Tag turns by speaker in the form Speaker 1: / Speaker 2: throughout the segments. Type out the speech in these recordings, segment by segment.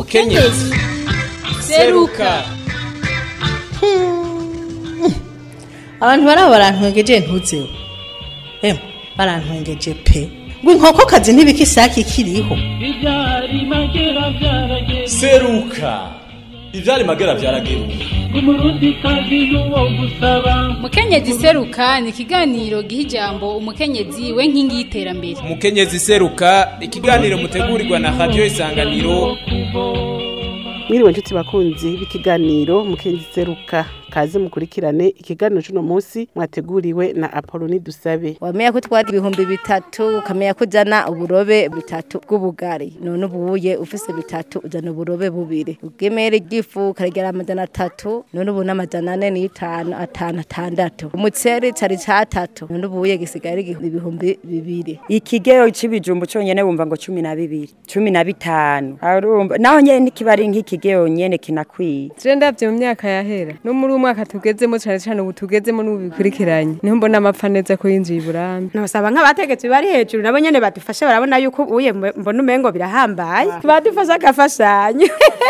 Speaker 1: mukenyezi seruka.
Speaker 2: Abantu barantwengeje ntuzeho. Barantwengeje pe. Ngo inkokokazi ntibikisaki kiriho.
Speaker 1: Seruka. Ivyari magera vyarageruka.
Speaker 3: Mukenyezi seruka ni ikiganiro giha ijambo umukenyezi we nkingi y'iterambere.
Speaker 1: Mukenyezi seruka ikiganiro mutegurirwa na Radio Isanganiro.
Speaker 4: Mwiriwe nshuti bakunzi b'ikiganiro Mukenyezi seruka, kaze mukurikirane ikiganiro cy'uno munsi mwateguriwe na Apoloni Dusabe.
Speaker 5: Wamenya ko twari 3,000 ukamenya ko jana uburobe 3 bw'ubugari, none ubuye ufise 3 ujana uburobe 2. Ugemere igifu karagera amajana 3, none ubu n'amajana 4 umuceri cari 3, none ubuye gisigara ibihumbi 2.
Speaker 6: Ikigero c'ibijumbu cyonyene bumva ngo 12 15 arumva naho nyene nikibari nk'ikigero nyene kinakwiye.
Speaker 7: Je ndavye mu myaka yahera no muri umwaka tugezemo cyane ubu tugezemo n'ubikurikiranye niho mbona amapfa neza ko yinjiye iburambe.
Speaker 8: Nosaba nk'abategetsi bari hejuru nabo nyene badufashe, barabona yuko uye mbona umengo birahambaye badufasha akafashanyo.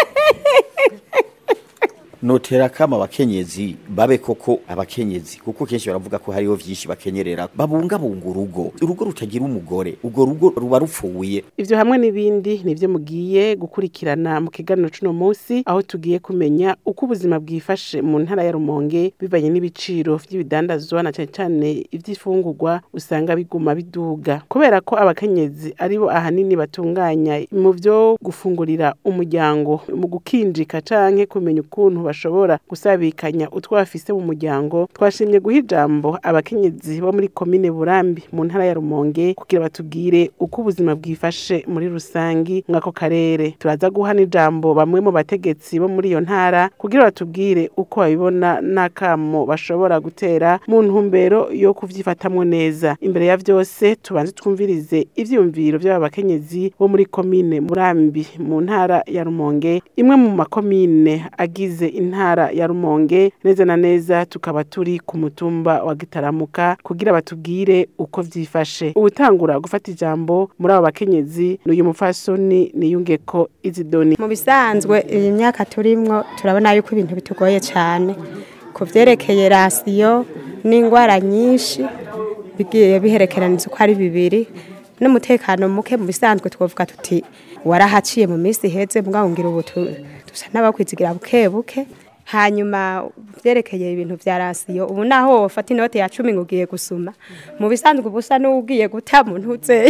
Speaker 9: Notera kama abakenyezi babe koko abakenyezi, kuko kenshi baravuga ko hariho vyinshi bakenyerera, babungabunga urugo rutagira umugore, urwo rugo ruba rupfuye.
Speaker 4: Ivyo hamwe n'ibindi nivyo mugiye gukurikirana mu kiganiro c'uno munsi, aho tugiye kumenya uko ubuzima bwifashe mu ntara ya Rumonge bivanye n'ibiciro vy'ibidandazwa na cyane ivy'ifungurwa usanga biguma biduga, kubera ko abakenyezi aribo ahanini batunganya mu vyo gufungurira umuryango, mu gukinjika canke kumenya ukuntu bashobora gusabikanya utwafise mu muryango. Twashimye guha ijambo abakenyezi bo muri komine Burambi mu ntara ya Rumonge kugira batubwire uko ubuzima bwifashe muri rusangi mwako karere. Turaza guha n'ijambo bamwe mu bategetsi bo muri iyo ntara kugira batubwire uko babibona n'akamo bashobora gutera mu ntumbero yo kuvyifatamwo neza. Imbere ya vyose tubanze twumvirize ivyumviro by'aba bakenyezi bo muri komine Burambi mu ntara ya Rumonge, imwe mu makomine agize intara ya Rumonge. Neza na neza tukaba turi ku mutumba wa Gitaramuka kugira batubwire uko vyifashe. Ubutangura gufata ijambo muri abo bakenyezi n'uyu mufasoni Niyungeko Izidoni.
Speaker 8: Mu bisanzwe iyi myaka turimwo turabona yuko ibintu bitugoye cyane ku vyerekeye rasiyo n'ingwara nyinshi bigiye biherekeraniza uko ari bibiri, n'umutekano muke. Mu bisanzwe twovuga tuti warahaciye mu minsi heze mugabo ngira ubu dusa n'abakwizigira buke. Hanyuma vyerekeye ibintu vya rasiyo, ubu naho wofata inote ya 10 ngugiye gusuma, mu bisanzwe ubusa n'ugiye guta mu ntuze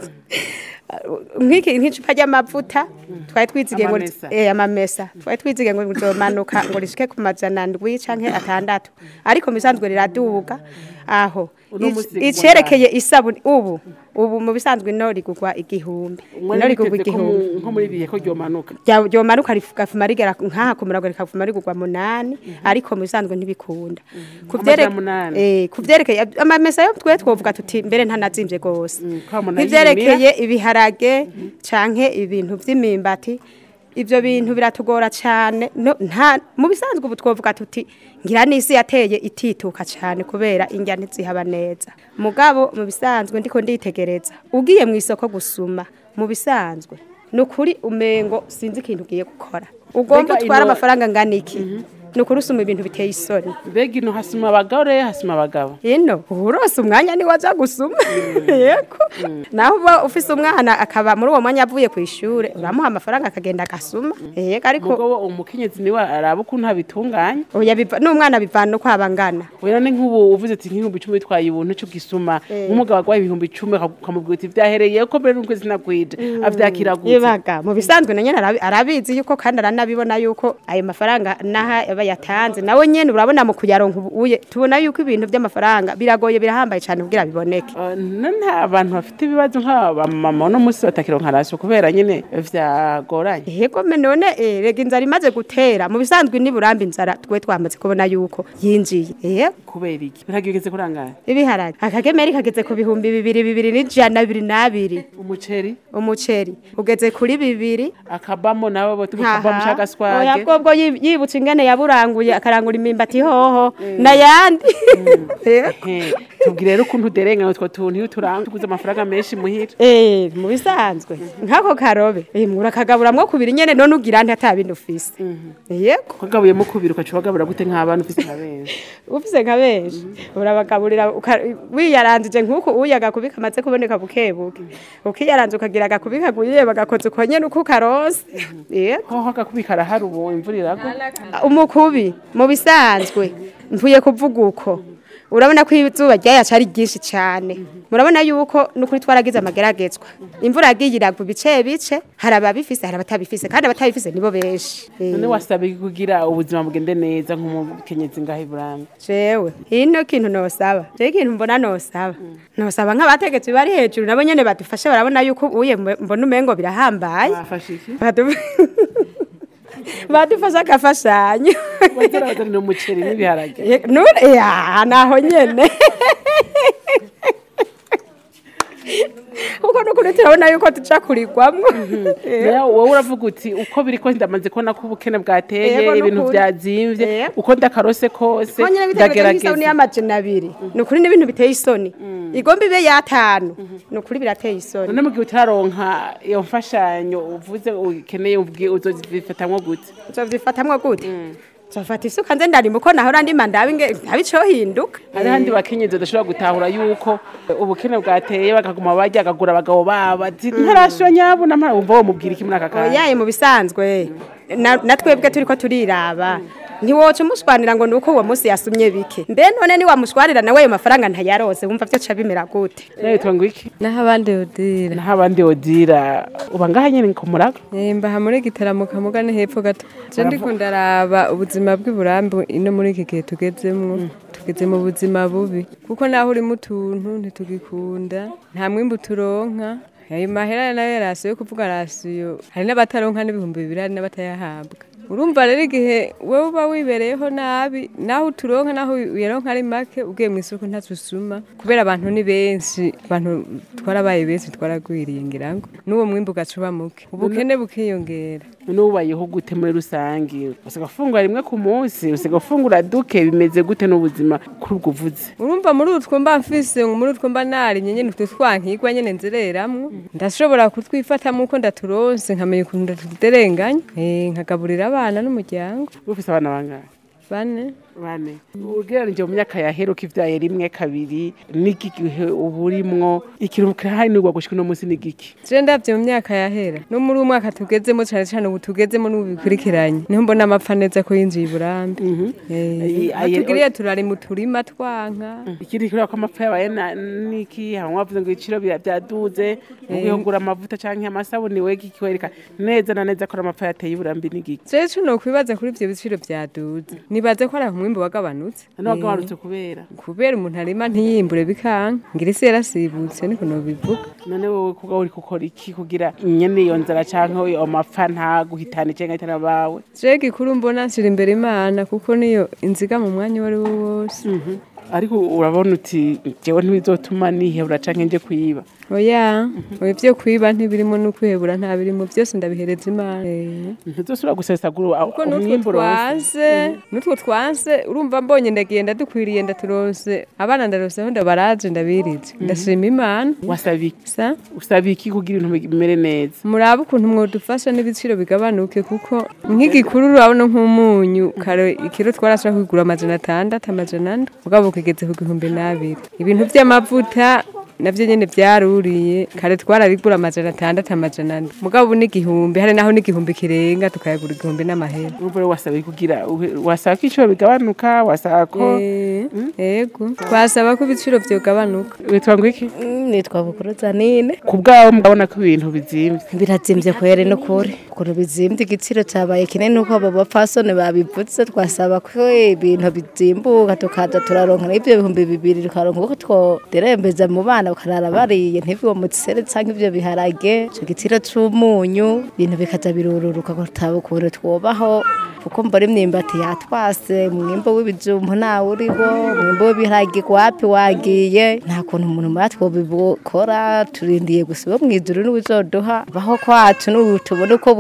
Speaker 8: nk'icupa ry'amavuta twari twizigiye ngo amamesa twari twizigiye ngo nzomanuka ngo rishike ku majana 7 canke 6, ariko mu bisanzwe riraduga aho. Icerekeye isabuni ubu mu bisanzwe no rigugwa 1,000, no rigugwa 1,000
Speaker 4: nko muri biye ko ryomanuka
Speaker 8: rifuma rigera nkaha ku murago rikavuma rigugwa 8, ariko mu bisanzwe ntibikunda kuvyerekeye amamesa yo twovuga tuti mbere ntanazimvye gose. Ivyerekeye ibiharage canke ibintu vy'imimbati, ivyo bintu biratugora cyane. Nta mu bisanzwe ubu twovuga tuti ngira nisi yateye itituka cyane kubera ingya ntizihaba neza. Mugabo mu bisanzwe ndiko nditegereza ugiye mu isoko gusuma, mu bisanzwe nukuri umengo sinzi ikintu ugiye gukora, ugomba twara amafaranga ngana iki nukuri usuma ibintu biteye isoni.
Speaker 4: Mbega ino hasuma abagore hasuma abagabo,
Speaker 8: ino urose umwanya ni waza gusuma yego. Naho uba ufise umwana akaba muri uwo mwanya avuye ku ishure uramuha amafaranga akagenda agasuma yego, ariko
Speaker 4: mugabo umukenyezi niwe araba ukuntu abitunganya.
Speaker 8: Oya n'umwana bivana uko abangana.
Speaker 4: Oya ni nk'ubu uvuze ati nk'ibihumbi 10 bitwaye ubuntu cyo gisuma, umugabo agwaye ibihumbi 10 akamubwira ati vyahereye ko mbere n'ukwezi nakwije avyakira gute.
Speaker 8: Yebaga mu bisanzwe nanye arabizi yuko kandi aranabibona yuko ayo mafaranga naha yatanze nawe nyene urabona mu kuyaronka ubuye tubona yuko ibintu by'amafaranga biragoye birahambaye cyane kugira biboneke.
Speaker 4: Nta abantu bafite ibibazo nk'aba mama no musi batakironka rasyo kubera nyene vyagoranye.
Speaker 8: Yego none rega inzara imaze gutera mu bisanzwe ni Burambi inzara twe twamaze kubona yuko yinjiye.
Speaker 4: Kubera iki biragigeze kurangana
Speaker 8: ibiharage akagemeri kageze ku bihumbi 2,220. umuceri ugeze kuri 2
Speaker 4: akabamo nabo bo tukabamo shagaswage.
Speaker 8: Oya bwo yibutse ingene yaburanguye akarangura imimbati hoho nayandi
Speaker 4: tubwire rero ukuntu uderengana utwo tuntu iyo turanga tuguze amafaranga menshi muhira.
Speaker 8: Mu bisanzwe nk'ako karobe murakagaburamwo kubiri nyene none ugira nti atabindi ufise. Yego
Speaker 4: kagabuyemo kubiri ukaca wagabura gute nk'abana ufise nka benshi.
Speaker 8: Ufise nka benshi urabagaburira wiyaranzije nk'uko uyaga kubika amaze kuboneka bukebuke ukiyaranze ukagira agakubika guye bagakoze uko nyene uko karonse. Yego
Speaker 4: ho agakubika arahari ubu imvura iragwa.
Speaker 8: Umukubi mu bisanzwe mvuye kuvuga uko urabona ko izuba ryayaca ari ryinshi cyane murabona yuko nukuri twaragize amageragezwa imvura yagiye iragwa bice hari ababifise hari abatabifise kandi abatabifise nibo benshi.
Speaker 4: None wasaba kugira ubuzima bugende neza nk'umukenyezi ngahe Burambe.
Speaker 8: Jewe ino kintu nosaba ikintu mbona nosaba nk'abategetsi bari hejuru nabo nyene badufashe barabona yuko uye mbona umengo birahambaye badufasha agafashanyo
Speaker 4: bazana umuceri n'ibiharage
Speaker 8: naho nyene uko nukuri turabona yuko tuca kurigwamwo.
Speaker 4: Wowe uravuga uti uko biriko ndamaze kubona ko ubukene bwateye ibintu byazimvye uko ndakarose kose
Speaker 8: ndagerageza isoni y'amajana 2 nukuri n'ibintu biteye isoni igomba ibe yatanu nukuri birateye isoni.
Speaker 4: None mugihe utaronka iyo mfashanyo uvuze ukeneye uzozifatamwo gute Zafata isuka nze ndari muko nahora ndima ndabinge abico hinduka.
Speaker 1: Hari handi bakenyeze dashobora gutahura yuko ubukene bwateye bakaguma bajya agagura abagabo baba ntarasho nyabo namara umva wo mubwira iki muri aka kanya.
Speaker 8: Oyaye mu bisanzwe natwebwe turiko turiraba ntiwoca umushwanira ngo nuko uwo munsi yasumye bike mbe none ni wamushwarira nawe ayo mafaranga ntayarose wumva byo ca bimera gute.
Speaker 4: Yitwa ngo iki
Speaker 7: naho
Speaker 4: abandi odira uba ngaha nyene ku murago
Speaker 7: mba muri gitaramo kamugane hepfo gato je ndiko ndaraba ubuzima bw'Iburambe ino muri iki gihe tugezemwo tugeze mu buzima bubi kuko naho uri mutuntu ntitugikunda nta mwimbu turonka ayo mahera nayo yarasiyo kuvuga rasiyo hari n'abataronka n'ibihumbi 200 n'abatayahabwa. Urumva rero igihe wewe uba wibereyeho nabi naho turonka naho uyaronka ari make ugiye mu isoko ntatusuma kubera abantu ni benshi abantu twarabaye benshi twaragwiriye ngirango n'uwo mwimbu gacuba muke ubukene bukiyongera.
Speaker 4: Nubayeho gute muri rusangi usigafungura rimwe ku munsi usigafungura duke bimeze gute n'ubuzima kuri ubwo vuze.
Speaker 7: Urumva muri utwo mba mfise muri utwo mba nari nyene twankigwa nyene nzereramwe ndashobora kutwifatamo uko ndaturonse nkamenya ukuntu ndatuderenganya nkagaburira abana n'umuryango.
Speaker 4: Ufise abana bangahe? 4 ugereranije mu myaka yaheruka ivyaye rimwe kabiri niki gihe uburimwo ikiruhuko hari n'ugwa gushika no munsi nigiki.
Speaker 7: Je ndavye mu myaka yahera no muri umwaka tugezemo cyane cyane ubu tugezemo n'ubikurikiranye niho mbona amapfa neza ko yinjiye Iburambe. Atugiriye turari mu turima twanka
Speaker 4: ikiri kuri ko amapfa yabaye niki hamwe bavuze ngo iciro byaduze ubihongura amavuta canke amasabuni wegi kwereka neza na neza ko amapfa yateye Iburambe nigiki.
Speaker 7: Je no kwibaza kuri ivyo biciro byaduze nibaze ko ari umwimbo wagabanutse
Speaker 4: wagabanutse
Speaker 7: kubera umuntu arima ntiyimbure bikanka ngira isi yarasibutse niko no bivuga.
Speaker 4: None wowe kuga uri gukora iki kugira nyene iyo nzara canke amapfa nta guhitana cenga itana bawe.
Speaker 7: Je gikuru mbona nsira imbere Imana kuko niyo inziga mu mwanya wari wose.
Speaker 4: Ariko urabona uti jewe ntibizotuma nihebura canke nje kuyiba.
Speaker 7: Oya ivyo kwiba ntibirimo no kwihebura nta birimo byose ndabihereza Imana.
Speaker 4: Ntuzosubira gusesagura
Speaker 7: umwimbo wose nutwo twanse urumva mbonye ndagenda dukwiriye ndaturonse abana ndaroseho ndabaraje ndabirije ndashima Imana.
Speaker 4: Usabiki kugira ibintu bimere neza
Speaker 7: muraba ukuntu mwodufasha n'ibiciro bigabanuke kuko nk'igikuru urabona nk'umunyu kare ikiro twarashaka kugura 600 amajana mugabo kigeze ku 200 ibintu by'amavuta navyo nyene byaruriye kare twararigura 600 amajana mugabo n'igihumbi hari naho n'igihumbi kirenga tukayagura igihumbi n'amahera.
Speaker 4: Urumva wasaba kugira wasaba ko icyo bigabanuka wasaba ko
Speaker 7: yego twasaba ko ibiciro byogabanuka.
Speaker 4: Witwa ngo iki?
Speaker 5: Nitwa Bukuruzanine.
Speaker 4: Kubgaho mubona ko ibintu bizimvye
Speaker 5: birazimvye kwere no kure kuko bizimvye igiciro cyabaye kinene nuko abo bapfasone babivutse twasaba ko ibintu bizimbuka tukaza turaronka ibyo bihumbi 2 tukaronka uko twoderembeza mu bana ukarara bariye ntivyo mutsere canke ivyo biharage cyo gitiro c'umunyu ibintu bikaza birururuka ko tabukure twobaho kuko mbore imyumbati yatwase mwimbo w'ibijumbu nawe uriho mwimbo w'ibiharage kwapi wagiye nta kuntu umuntu mwatwo bibukora turindiye gusiba mw'ijuru n'ubizoduha baho kwacu n'ubutubone ko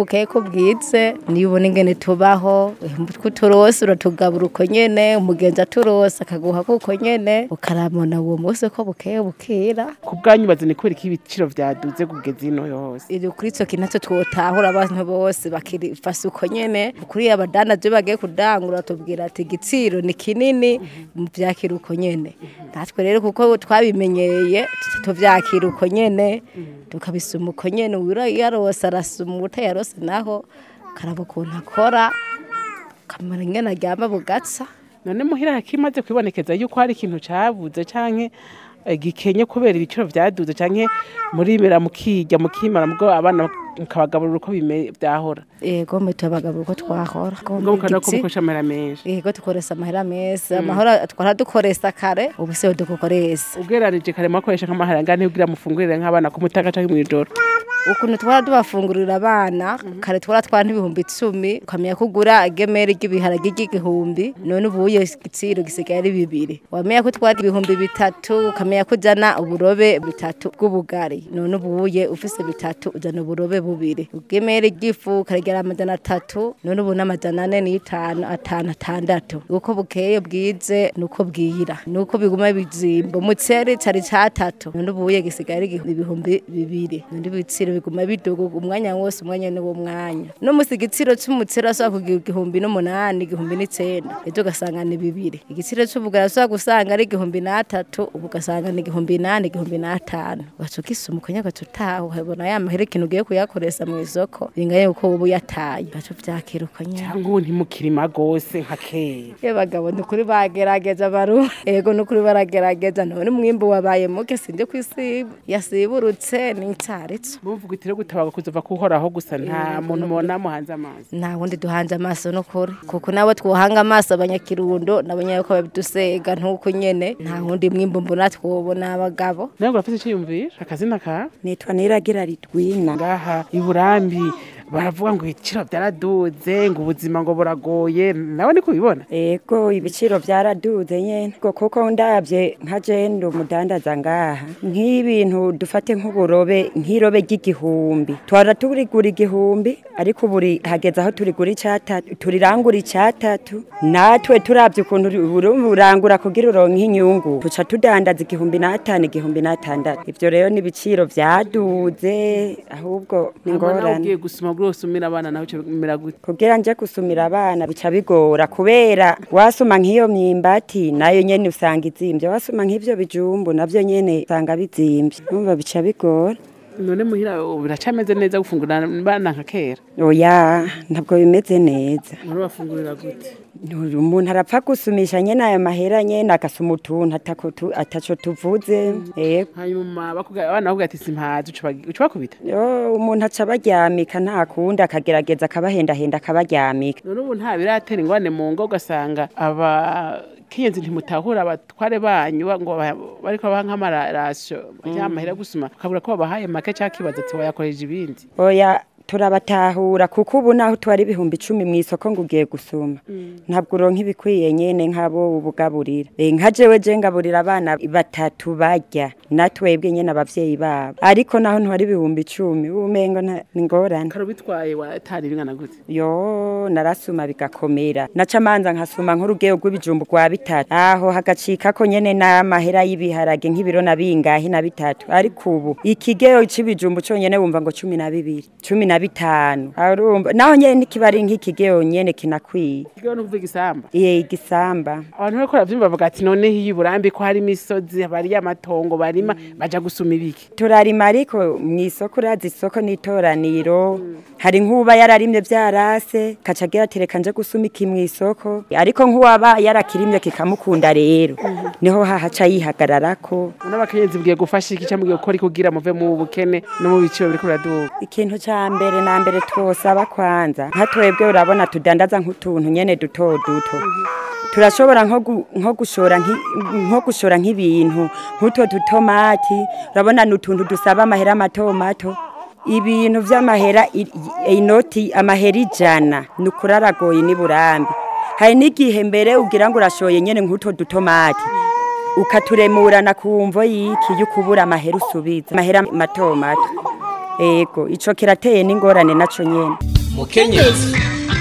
Speaker 5: bukeye ko bwize niyo ubona ingene tubaho kuturose uratugabura uko nyene umugenzi aturose akaguha kuko nyene ukaramona uwo munsi ko bukeye bukira.
Speaker 4: Ku bwanyu bazane kubera iki ibiciro vyaduze kugeza ino yose
Speaker 5: iri kuri ico kintu twotahura abantu bose bakirifasa uko nyene kuri abadanaje bagiye kudangura tubwira ati igiciro ni kinini mu vyakira uko nyene natwe rero kuko twabimenyeye tuvyakira uko nyene tukabisuma uko nyene wira yarose arasuma utayarose naho karabo kuntu akora kamara ingene aryama bugatsa.
Speaker 4: none muhira hakimaze kwibonekeza yuko hari ikintu cabuze canke gikenye kubera ibiciro vyaduze canke muri bera mukijya mukimara mugo abana mukabagaburira uko byahora.
Speaker 5: Yego mutubagaburira uko twahora
Speaker 4: ngo kana ko mukoresha amahera menshi.
Speaker 5: Yego dukoresha amahera menshi amahora twara dukoresha kare ubu se dukoresha
Speaker 4: ugeranije kare makoresha nk'amahera ngane kugira mufungurire nk'abana ku mutaga canke mu ijoro.
Speaker 5: Ukuntu twara dubafungurira abana kare twara twanta ibihumbi 10 ukamenya kugura gemeri ry'ibiharage ry'igihumbi none ubuye igiciro gisigaye ari 2 wamenya ko twara ibihumbi 3 ukamenya kujana uburobe 3 bw'ubugari none ubuye ufise 3 ujana uburobe 2 ugemere ry'ifu karigera amajana 3 none ubu n'amajana 4 5 uko bukeye bwize nuko bwira nuko biguma bizimba umuceri cari ca 3 none ubuye gisigaye ari ibihumbi 2 none ibiciro biguma bidogo umwanya wose umwanya n'uwo mwanya no musigitsiro cy'umuceri asaba kugira 8 9 ejo gasanga ni 2 igitsiro cy'ubugara asaba gusanga ari 3 ubu gasanga ni 8 5 bacukisa umukonya gatutaho habona ya mahere kintu ugiye kuyakoresha mu isoko bingaye uko ubu yataye bacu vyakira ukanya
Speaker 4: cyangwa ntimukirima gose nka kera
Speaker 5: y'abagabo ndukuri bagerageza baru ego nukuri baragerageza none umwimbo wabaye muke sinde kwisiba yasiburutse n'incaritso
Speaker 4: muvuga itire gutabaga kuzova kuhoraho gusa nta muntu mubona muhanze amaso
Speaker 5: nta wundi duhanze amaso no kuri kuko nabo twohanga amaso abanyakirundo nabonye yuko babidusega ntuko nyene nta wundi mwimbo mbona twobona abagabo
Speaker 4: nago rafise cyiyumvira akazina ka
Speaker 6: nitwa Niragira Ritwina
Speaker 4: ngaha iburambi baravuga ngo ibiciro byaraduze ngo ubuzima ngo buragoye nawe niko ubibona.
Speaker 6: Ego ibiciro byaraduze nyene kuko ndavye nka jendo umudandaza ngaha nk'ibintu dufate nk'uburobe nk'irobe ry'igihumbi twara turigura igihumbi ariko buri hageze aho turigura icatatu turirangura icatatu natwe turavye ukuntu burangura kugira uronke inyungu tuca tudandaza 1500 1600 ivyo rero n'ibiciro vyaduze ahubwo ningorane
Speaker 4: gusumira abana naho cyo gute
Speaker 6: kugira nje gusumira abana bica bigora kubera wasuma nk'iyo myimbati nayo nyene usanga izimbye wasuma nk'ivyo bijumbu navyo nyene usanga bizimbye numva bica bigora.
Speaker 4: None muhira biracameze neza gufungura bana nka kera
Speaker 6: oya ntabwo bimeze neza
Speaker 4: muri bafungurira gute
Speaker 6: umuntu arapfa gusumisha nyene ayo mahera nyene agasuma utuntu ataco tuvuze
Speaker 4: hanyuma bakubwira abana bakubwira ati simpazi uca bakubita
Speaker 6: umuntu aca baryamika nta kundi akagerageza akabahendahenda akabaryamika
Speaker 4: none ubu nta biratera ingwane mu ngo ugasanga abakenyezi ntimutahura abatware banyu ngo bariko baha nk'amarasyo y'amahera gusuma ukabura ko babahaye make cakibaza ati wayakoreje ibindi
Speaker 6: oya turabatahura kuko ubu naho twari 10,000 mu isoko ngugiye gusuma ntabwo uronka ibikwiye nyene nkabo ubugaburira nka jewe je ngaburira abana 3 barya natwebwe nyene abavyeyi babo ariko naho ntwari 10,000 umengo ngorane
Speaker 4: karo bitwaye watari bingana gute
Speaker 6: yo narasuma bigakomera naca manza nkasuma nk'urugeo rw'ibijumbu kwa 3 aho hagacika ko nyene n'amahera y'ibiharage nk'ibiro na bingahe na 3 ariko ubu ikigeo c'ibijumbu cyonyene wumva ngo 12 15 arumva naho nyene nikibari nk'ikigeo nyene kinakwiye
Speaker 4: ikigeo no kuvuga igisamba
Speaker 6: igisamba
Speaker 4: abantu bariko bavyumva bavuga ati none hiburambi ko hari imisozi bari y'amatongo barima baja gusuma ibiki
Speaker 6: turarima ariko mwisoko razi isoko nitoraniro hari nk'uba yararimye byarase kacagira tereka nje gusuma iki mwisoko ariko nk'uwaba yarakirimye kikamukunda rero niho hahaca yihagararako
Speaker 4: n'abakenyezi bwiye gufasha iki cyamwe gukora kugira muve mu bukene no mu biciro biriko biraduka
Speaker 6: ikintu cyambere na mbere twosaba kwanza nka twebwe urabona tudandaza nk'utuntu nyene duto turashobora nko gushora nk'ibintu nk'uto dutomati urabona n'utuntu dusaba amahera mato ibintu vy'amahera inoti amahera 100 nukuraragoye niburambi hari n'igihe mbere ugira ngo urashoye nyene nk'uto dutomati ukaturemurana kumvo yiki yukubura amahera usubiza amahera mato ego ico kirateye n'ingorane naco nyene.
Speaker 10: mukenyezi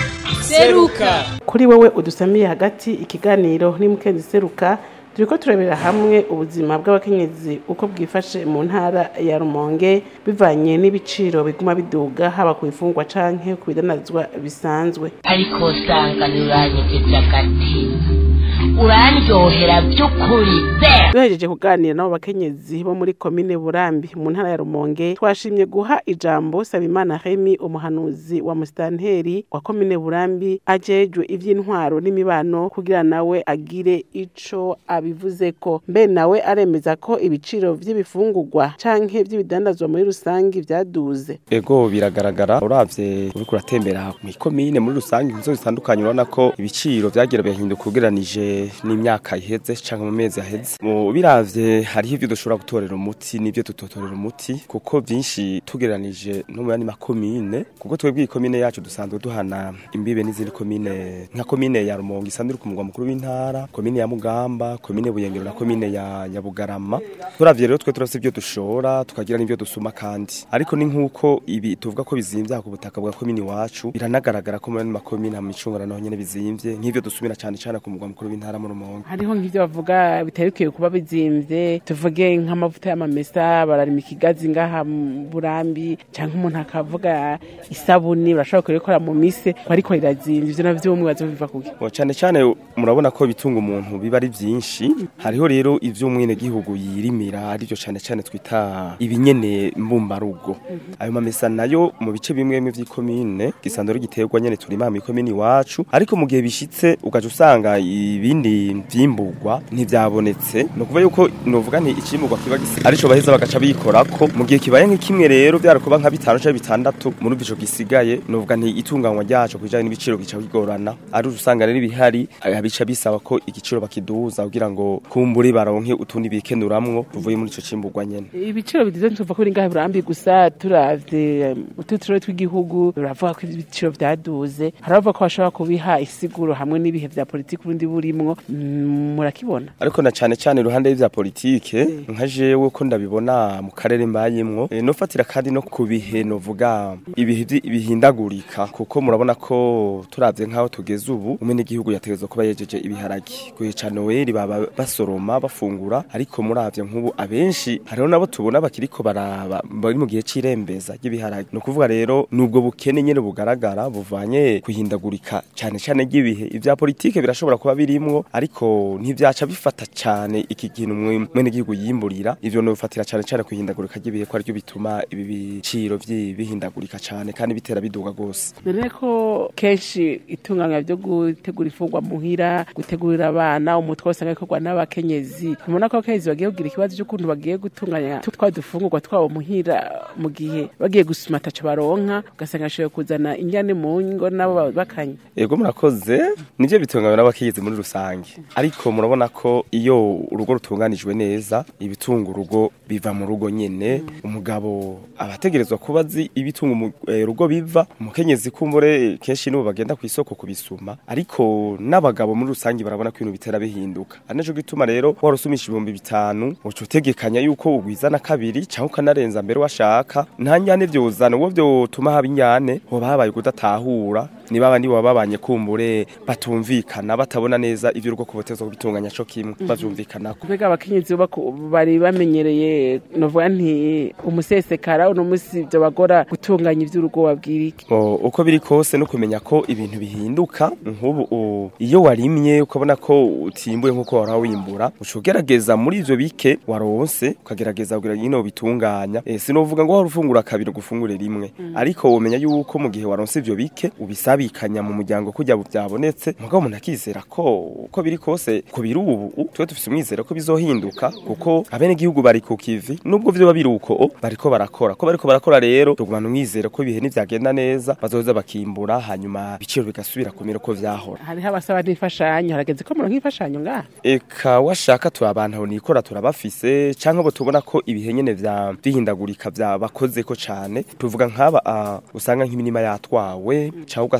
Speaker 10: seruka.
Speaker 4: Kuri wewe udusamiye hagati ikiganiro ni mukenyezi seruka, turiko turebera hamwe ubuzima bw'abakenyezi uko bwifashe mu ntara ya Rumonge bivanye n'ibiciro biguma biduga haba ku ifungwa canke ku bidanazwa bisanzwe.
Speaker 11: Ariko usanga nuranyigije agatima urandyohera by'ukuri be.
Speaker 4: Duhejeje kuganira nabo bakenyezi bo muri komine Burambi mu ntara ya Rumonge, twashimye guha ijambo Sabimana Remy, umuhanuzi wa musitanteri wa komine Burambi ajejwe ivy'intwaro n'imibano, kugira nawe agire ico abivuzeko. Mbe nawe aremeza ko ibiciro vy'ibifungurwa canke vy'ibidandazwa muri rusangi vyaduze.
Speaker 12: Ego biragaragara, uravye uriko uratembera mu komine muri rusangi inzo zitandukanye, urabona ko ibiciro vyagira bihinduka ugereranije n'imyaka iheze canke mu mezi aheze. Mu biravye hariho ivyo dushobora gutorera umuti n'ivyo tutotorera umuti, kuko vyinshi tugereranije no mu yandi makomine, kuko twebwe ikomine yacu dusanzwe duhana imbibe n'izindi komine, nka komine ya Rumonge isanzwe iri ku mugwa mukuru w'intara, komine ya Mugamba, komine Buyengero na komine ya Bugarama. Turavye rero twe turafise ivyo dushora tukagira n'ivyo dusuma, kandi ariko ni nkuko ibi tuvuga ko bizimvye ku butaka bwa komine wacu, biranagaragara ko mu yandi makomine mu micungura naho nyene bizimvye, nk'ivyo dusumira cane cane ku mugwa mukuru w'intara mu Rumonge.
Speaker 4: Hariho nk'ivyo bavuga bitarukiye kuba bizimvye, tuvuge nk'amavuta y'amamesa, bararima ikigazi ngaha mu Burambi, canke umuntu akavuga isabuni urashobora kurikora mu mise ariko irazimvye. Ivyo navyo umwe bazobiva kuki?
Speaker 12: Cane cane murabona ko bitunga umuntu biba ari vyinshi. Hariho rero ivyo umwene gihugu yirimira arivyo cane cane twita ibinyene mbumbarugo. Ayo mamesa nayo mu bice bimwe bimwe vy'ikomine gisanzwe giterwa nyene turima mu komine iwacu, ariko mu gihe bishitse ugaje usanga ibindi vyimburwa ntivyabonetse. No kuva yuko novuga nti icimburwa kiba gisigaye arico baheza bagaca bikorako, mu gihe kibaye nk'ikimwe rero byarakuba nka 5 canke 6 muri bico gisigaye, novuga nti itunganywa ryaco kujanye n'ibiciro gica bigorana. Ari usanga rero ibihari abica bisaba ko igiciro bakiduza kugira ngo kumbure baronke utundi bikenuramwo tuvuye muri ico cimburwa nyene.
Speaker 4: Ibiciro bidize tuva kuri ngaha Burambi gusa, turavye ututuro tw'igihugu uravuga ko ibiciro vyaduze, haravuga ko bashobora kubiha isiguro hamwe n'ibihe vya politiki urundi burimwo, murakibona?
Speaker 12: Ariko na cane cane iruhande y'ivya politike nka jewe ko ndabibona mu karere mbayimwo, nofatira kandi no kubihe novuga ibihe bihindagurika, kuko murabona ko turavye nkaho tugeze ubu umene gihugu yategezwe kuba yejeje ibiharagi kuye cane weri baba basoroma bafungura, ariko muravye nk'ubu abenshi hariho nabo tubona bakiriko baraba bari mu gihe cirembeza ry'ibiharagi. No kuvuga rero nubwo bukene nyene bugaragara buvanye kuhindagurika cane cane ry'ibihe, ivya politike birashobora kuba birimwo, ariko ntivyaca bifata cane iki kintu mwene gihugu yimburira. Ivyo no bifatira cane cane kuhindagurika ry'ibihe ko aricyo bituma ibi biciro bihindagurika cane kandi bitera biduga gose.
Speaker 4: None ko kenshi itunganya byo gutegura ifungwa muhira, gutegurira abana umutwe usanga ikorwa n'abakenyezi, ubona ko abakenyezi bagiye kugira ikibazo cy'ukuntu bagiye gutunganya twa dufungurwa twabo muhira, mu gihe bagiye gusuma ataco baronka ugasanga ashoboye kuzana injyane mu ngo nabo bakanye.
Speaker 12: Yego murakoze, nivyo bitunganywa n'abakenyezi muri rusange, ariko murabona ko iyo urugo rutunganijwe neza ibitunga urugo biva mu rugo nyene. Umugabo abategerezwa kubazi ibitunga urugo biva, umukenyezi kumbure kenshi nibo bagenda ku isoko kubisuma, ariko n'abagabo muri rusange barabona ko ibintu bitera bihinduka. Anejo gituma rero warusumisha 5,000 uco utegekanya yuko ugwizana kabiri cyangwa ukanarenza mbere washaka, nta nyane vyozana uwo vyo tuma haba inyane ho babaye kudatahura, ni babandi babanye kumbure batumvikana batabona neza ivyo urugo kubotezwa kubitunganya cyo kimwe bavyumvikana.
Speaker 4: Kubega abakenyezi bari bamenyereye novuga nti umusesekara uno musi byo bagora gutunganya ivy'urugo wabwiriki.
Speaker 12: Uko biri kose no kumenya ko ibintu bihinduka. Nk'ubu iyo warimye ukabona ko utimbuye nkuko wara wimbura, ucugerageza muri ivyo bike waronse ukagerageza kugira nyine bitunganya. Sinovuga ngo warufungura kabiri gufungure rimwe, ariko womenya yuko mu gihe waronse ivyo bike ubisabikanya mu muryango kujya byabonetse, mugabo umuntu akizera ko uko biri kose ko biri ubu twe dufise umwizero ko bizohinduka, kuko abene gihugu bari ku kivi nubwo vyo babiruko bariko barakora rero tugumana umwizero ko ibihe nivyagenda neza bazoza bakimbura, hanyuma biciro bigasubira kumira ko vyahora.
Speaker 4: Hari abasaba n'ifashanyo, harageze ko muronka ifashanyo ngaha.
Speaker 12: Eka washaka tu abantu aho nikora turabafise, canke bo tubona ko ibihe nyene vya bihindagurika vya bakoze ko cane, tuvuga nk'aba usanga nk'iminima yatwawe cyangwa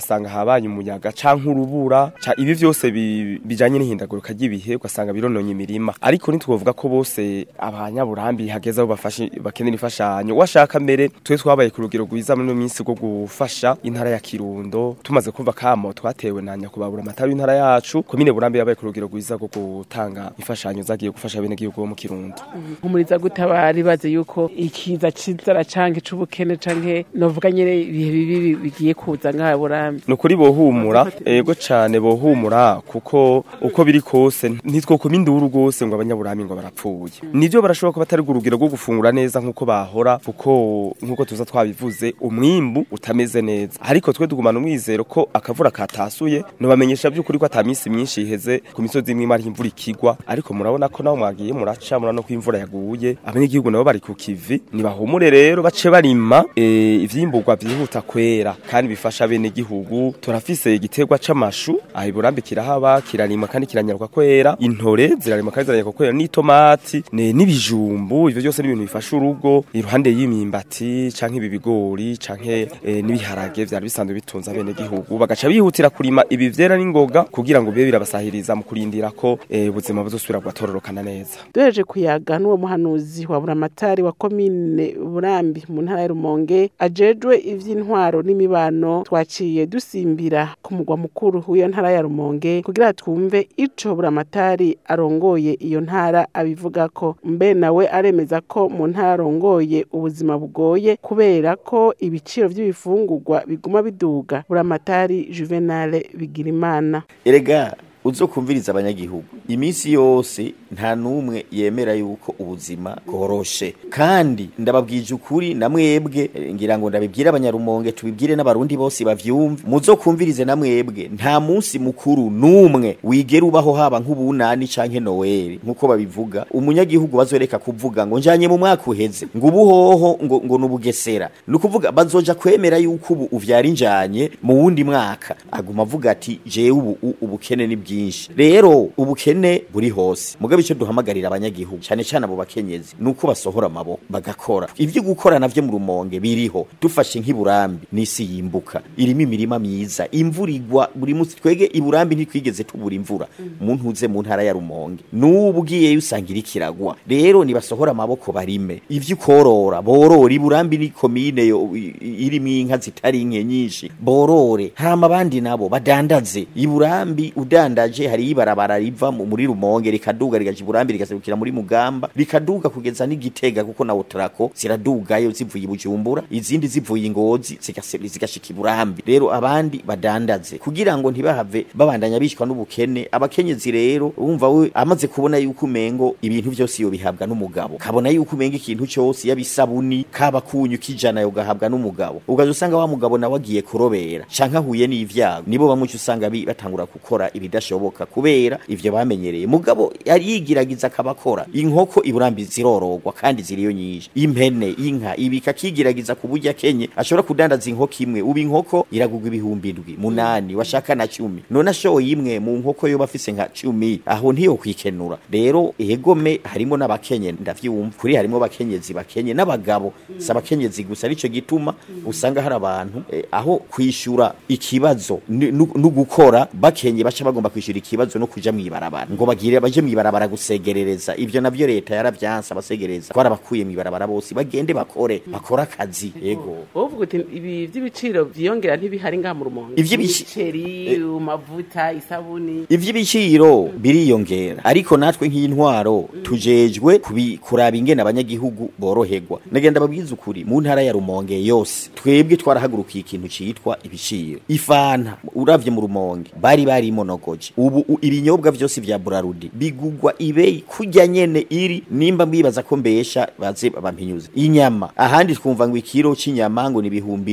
Speaker 12: ugasanga habaye umuyaga canke urubura ibi vyose bijanye n'ihindagurika ry'ibihe ugasanga birononye imirima ariko nitwovuga ko bose abanyaburambi hageze aho bakenera imfashanyo washaka mbere twe twabaye ku rugero rwiza muri minsi rwo gufasha intara ya Kirundo tumaze kumva kamo twatewe na nyakubahura amatari y'intara yacu komine Burambi yabaye ku rugero rwiza rwo gutanga imfashanyo zagiye gufasha bene gihugu bo mu Kirundo
Speaker 4: umuriza gutabari baze yuko ikiza cizara canke c'ubukene canke novuga nyene ibihe bibi bigiye kuza ngaha Burambi
Speaker 12: nukuri bohumura ego cane bohumura kuko uko biri kose ntitwokoma induru gose ngo abanyaburambi ngo barapfuye nivyo barashobora ko batari urugero rwo gufungura neza nkuko bahora kuko nkuko tuza twabivuze umwimbu utameze neza ariko twe tugumana umwizero ko akavura katasuye no bamenyesha by'ukuri ko atamisi myinshi iheze ku misozi imwe mari imvura ikigwa ariko murabona ko naho mwagiye muraca murano ko imvura yaguye abanyagihugu nabo bari ku kivi nibahumure rero bace barima ivyimburwa byihuta kwera kandi bifasha bene gihugu turafise igiterwa c'amashu aho Burambi kirahaba kirarima kandi kiranyaruka kwera intore zirarima kandi ziranyaruka kwera n'itomati n'ibijumbu ivyo byose n'ibintu bifasha urugo iruhande y'imyimbati canke ibigori canke n'ibiharage vyari bisanzwe bitunza bene gihugu bagaca bihutira kurima ibi vyera n'ingoga kugira ngo bibe birabasahiriza mu kurindira ko ubuzima buzosubira bwatororokana neza
Speaker 4: duheje kuyaga n'uwo muhanuzi wa buramatari wa komine Burambi mu ntara ya Rumonge ajejwe ivy'intwaro n'imibano twaciye dusimbira ku mugwa mukuru w'iyo ntara ya Rumonge kugira twumve ico buramatari arongoye iyo ntara abivuga ko mbe nawe aremeza ko mu ntara arongoye ubuzima bugoye kubera ko ibiciro vy'ibifungurwa biguma biduga buramatari Juvenal Bigirimana
Speaker 9: erega uzokumviriza abanyagihugu iminsi yose nta numwe yemera yuko ubuzima bworoshe kandi ndababwije ukuri namwebwe ngira ngo ndabibwire abanyarumonge tubibwire n'abarundi bose bavyumva muzokumvirize namwebwe nta munsi mukuru numwe wigera ubaho haba nk'ubunani canke Noel nkuko babivuga umunyagihugu bazoreka kuvuga ngo njanye mu mwaka uheze ngo ubuhoho ngo nubugesera nukuvuga bazoja kwemera yuko ubu uvyara injanye mu wundi mwaka aguma avuga ati je ubukene ni rero ubukene buri hose mugabe ico duhamagarira abanyagihugu cyane cyane abo bakenyezi nuko basohora amaboko bagakora ivyo gukora navyo mu Rumonge biriho dufashe nk'Iburambi nisi yimbuka irimo imirima myiza imvura igwa buri munsi twege Iburambi ntikwigeze tubura imvura umuntu uze mu ntara ya Rumonge n'ubugiye usangira ikiragwa rero nibasohora amaboko barime ivyo korora borora Iburambi ni komine yo irimo inka zitari nke nyinshi borore hama abandi nabo badandaze Iburambi udandaje hari ibarabara riva muri Rumonge rikaduga rigaje Burambi rigasubikira muri Mugamba rikaduga kugeza n'Igitega kuko na Utrako ziradugayo zivuye Bujumbura izindi zivuye Ngozi zigashika Burambi rero abandi badandaze kugira ngo ntibahave babandanya bishwa n'ubukene abakenyezi rero urumva we amaze kubona yuko umengo ibintu byose yo bihabwa n'umugabo kabona yuko umenga ikintu cyose yabisabuni kaba kunyu kijana yo gahabwa n'umugabo ugazusanga wa mugabo nawe agiye kurobera canka huye n'ivyago nibo bamucu usanga batangura gukora ibidashoboka kubera ivyo bamenyereye mugabo yarigiragiza akabakora inkoko Iburambi zirorogwa kandi ziriyo nyinshi impene inka ibika kigiragiza kuburya Kenye ashobora kudandaza inkoko imwe ubi inkoko iragugwa ibihumbi 8 washaka na 10 none ashoye imwe mu nkoko yo bafise nka 10 aho ntiyo kwikenura rero egome harimo n'abakenye ndavyumva kuri harimo bakenyezi bakenye n'abagabo sabakenyezi gusa arico gituma usanga hari abantu aho kwishura ikibazo n'ugukora bakenye bacha bagomba kwishura ikibazo no kuja mwibarabara ngo bagire baje mwibarabara gusegerereza ivyo navyo leta yaravyansa basegereza kwara bakuye mwibarabara bose bagende bakora akazi yego
Speaker 4: uvuga uti ibi vy'ibiciro vyiyongera ntibihari ngaha mu Rumonge ivy'ibiceri mavuta isabuni
Speaker 9: ivy'ibiciro biriyongera ariko natwe nk'intwaro tujejwe kuraba ingene abanyagihugu boroherwa nagenda babwiza ukuri mu ntara ya Rumonge yose twebwe twarahagurukiye ikintu citwa ibiciro ifana uravye mu Rumonge bari monogoje ubu ibinyobwa vyose vya Burarudi bigugwa ibei kujya nyene iri nimba mbibaza ko mbesha baze bampinyuze inyama ahandi twumva ngo ikiro c'inyama ngo ni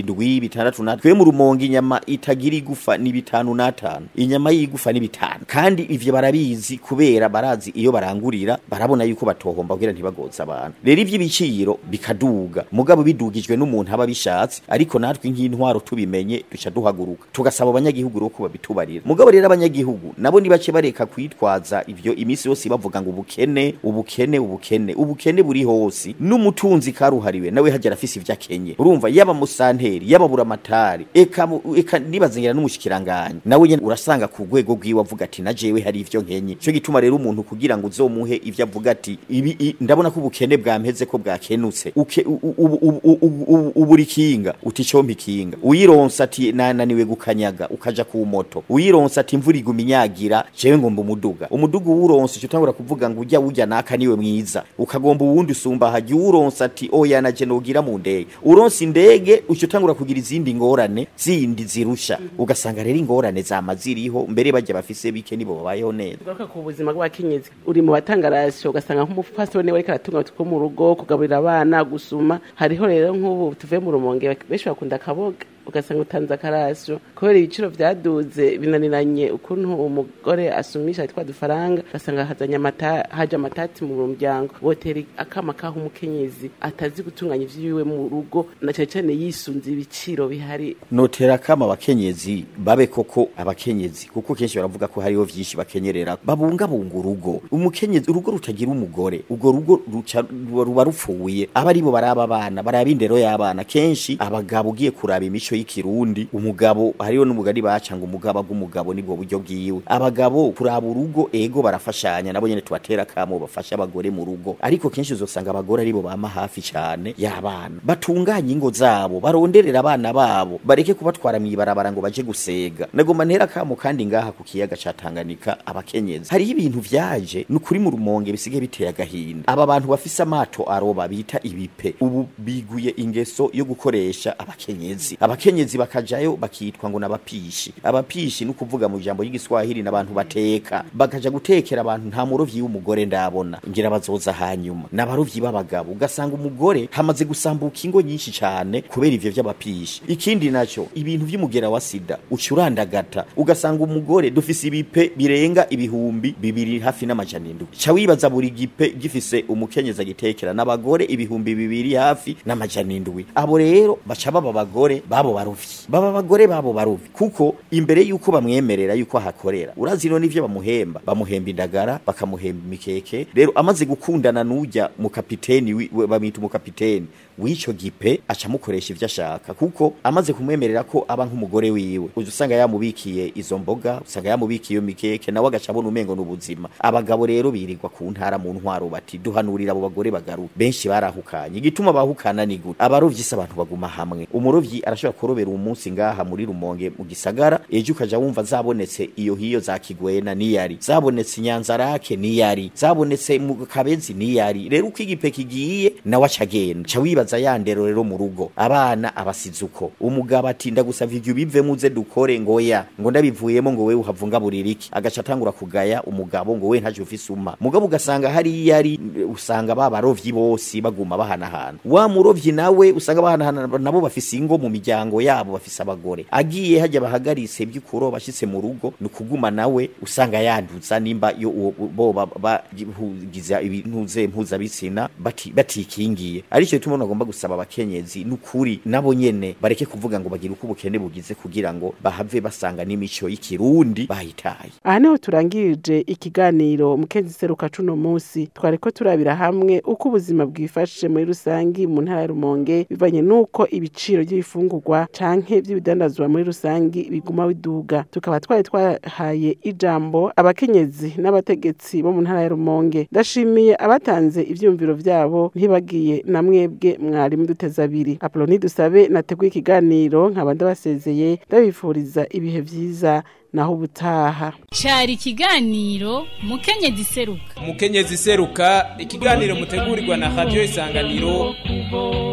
Speaker 9: 7,600 twe mu Rumonge inyama itagira igufa ni 5,500 inyama y'igufa ni 5 kandi ivyo barabizi kubera barazi iyo barangurira barabona yuko batohomba kugira ntibagoza abantu rero ivy'ibiciro bikaduga mugabo bidugijwe n'umuntu aba bishatse ariko natwe nk'intwaro tubimenye duca duhaguruka tugasaba abanyagihugu roko babitubarira mugabo rero abanyagihugu abanyagihugu nabo nibace bareka kwitwaza ivyo imisi yose bavuga ngo ubukene buri hose n'umutunzi karuhariwe nawe hajya arafise ivyo akenye urumva yaba musanteri yaba buramatari eka nibazingira n'umushikiranganya nawe nyene urasanga ku rwego rwiwe avuga ati najewe hari ivyo nkenye cyo gituma rero umuntu kugira ngo uzomuhe ivyo avuga ati ibi ndabona ko ubukene bwampeze ko bwakenutse uburikinga uticompa ikinga uyironsa ati nananiwe gukanyaga ukaja ku moto uyironsa ati imvura iguminyagira jewe ngomba umuduga uwuronsa cyo tangura kuvuga ngo ujya naka niwe mwiza ukagomba uwundi usumba haji uronsa ati oya naje nogira mu ndege uronsa indege ucyo tangura kugira izindi ngorane zindi zirusha ugasanga rero ingorane zamaziriho mbere bajya bafise bike nibo babayeho neza
Speaker 4: ugaruka ku buzima bw'abakenyezi uri mu batangarasyo ugasanga nk'umupfasoni wari karatunga two mu rugo kugaburira abana gusuma hariho rero nk'ubu tuve mu Rumonge benshi bakunda akaboga ugasanga utanze akarasyo kubera ibiciro vyaduze binaniranye ukuntu umugore asumisha twa dufaranga ugasanga haja amatati mu muryango boteri akama kaho umukenyezi atazi gutunganya ivyiwe mu rugo na cyane yisunze ibiciro bihari
Speaker 9: notera kama abakenyezi babe koko abakenyezi kuko kenshi baravuga ko hariho vyinshi bakenyerera babungabunga urugo umukenyezi urugo rutagira umugore ubwo rugo ruba rupfuye aba aribo baraba abana baraba indero y'abana kenshi abagabo ugiye kuraba imico y'ikirundi umugabo hariyo n'umugari bacanga umugabo bw'umugabo nibwo buryo bwiwe abagabo kuraba urugo ego barafashanya nabo nyene tubatera kamo bafasha abagore mu rugo ariko kenshi uzosanga abagore aribo bama hafi cyane y'abana batunganya ingo zabo baronderera abana babo bareke kubatwara mwibarabara ngo baje gusega nagoma ntera kamo kandi ngaha ku kiyaga ca Tanganyika abakenyezi hari ibintu vyaje n'ukuri mu Rumonge bisige biteye agahinda aba bantu bafise amato aroba bita ibipe ubu biguye ingeso yo gukoresha abakenyezi bakajayo bakitwa ngo abapishi no kuvuga mu jambo y'igiswahili n'abantu bateka bakaja gutekera abantu nta murovyi w'umugore ndabona ngira bazoza hanyuma n'abarovyi b'abagabo ugasanga umugore hamaze gusambuka ingo nyinshi cyane kubera ivyo vy'abapishi ikindi naco ibintu vy'umugera wa sida ucurandagata ugasanga umugore dufise ibipe birenga ibihumbi 2 hafi n'amajanindwi ca wibaza buri gipe gifise umukenyeza gitekera n'abagore ibihumbi 2 hafi n'amajanindwi abo rero baca baba abagore babo barovyi kuko imbere yuko bamwemerera yuko ahakorera urazino nivyo bamuhemba indagara bakamuhemba imikeke rero amaze gukundana n'ujya mu kapiteni bamita umukapiteni w'ico gipe aca mukoresha ivyo ashaka kuko amaze kumwemerera ko aba nk'umugore wiwe usanga yamubikiye izo mboga usanga yamubikiye iyo mikeke nawe agaca abona umengo n'ubuzima abagabo rero birirwa ku ntara mu ntwaro bati duhanurira abo bagore bagaruka benshi barahukanye igituma bahukana ni gute abarovyi abantu baguma hamwe umurovyi arashobora kurobera umunsi ngaha muri Rumonge mu gisagara ejo ukaja wumva zabonetse iyo hiyo za Kigwena niyari zabonetse Nyanzarake niyari zabonetse mu Kabezi niyari rero uko igipe kigiye nawe acagenda ca wibaza yandero rero mu rugo abana abasizuko umugabo ati ndagusavye ivyo bive muze dukore ngoya ngo ndabivuyemo ngo wewe uhavunga buririki agaca atangura kugaya umugabo ngo we ntaje ufise uma mugabo ugasanga hari yari usanga babarovyi bose baguma bahanahana wa murovyi nawe usanga bahanahana nabo bafise ingo mu miryango yabo bafise abagore agiye hajya bahagarise by'ukuro bashitse mu rugo nukuguma nawe usanga yanduza nimba yo bo bagiza ibintuze mpuzabitsina batikingiye aricyo tumona agomba gusaba abakenyezi n'ukuri nabo nyene bareke kuvuga ngo bagira uko ubukene bugize kugira ngo bahave basanga n'imico y'ikirundi bahitaye
Speaker 4: aha niho turangirije ikiganiro mukenzi seruka cuno munsi twareko turabira hamwe uko ubuzima bwifashe muri rusangi mu ntara ya Rumonge bivanye nuko ibiciro by'ifungurwa canke by'ibidandazwa muri rusangi biguma biduga tukaba twahaye ijambo abakenyezi n'abategetsi bo mu ntara ya Rumonge ndashimiye abatanze ivyumviro vyabo ntibagiye na mwebwe mwari muduteza abiri Apoloni dusabe nateguye ikiganiro nkaba ndabasezeye ndabifuriza ibihe vyiza naho ubutaha
Speaker 3: cari ikiganiro mukenyezi seruka
Speaker 10: ikiganiro mutegurirwa na Radio Isanganiro